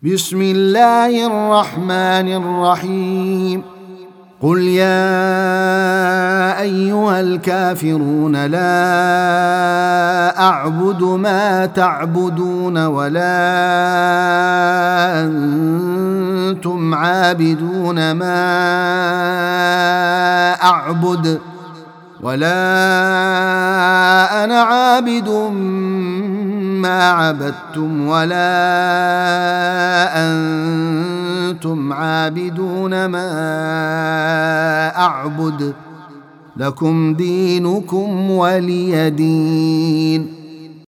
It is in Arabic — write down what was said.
بسم الله الرحمن الرحيم. قل يا أيها الكافرون لا أعبد ما تعبدون ولا أنتم عابدون ما أعبد ولا أنا عابد ما عبدتم ولا أنتم عابدون ما أعبد لكم دينكم ولي دين.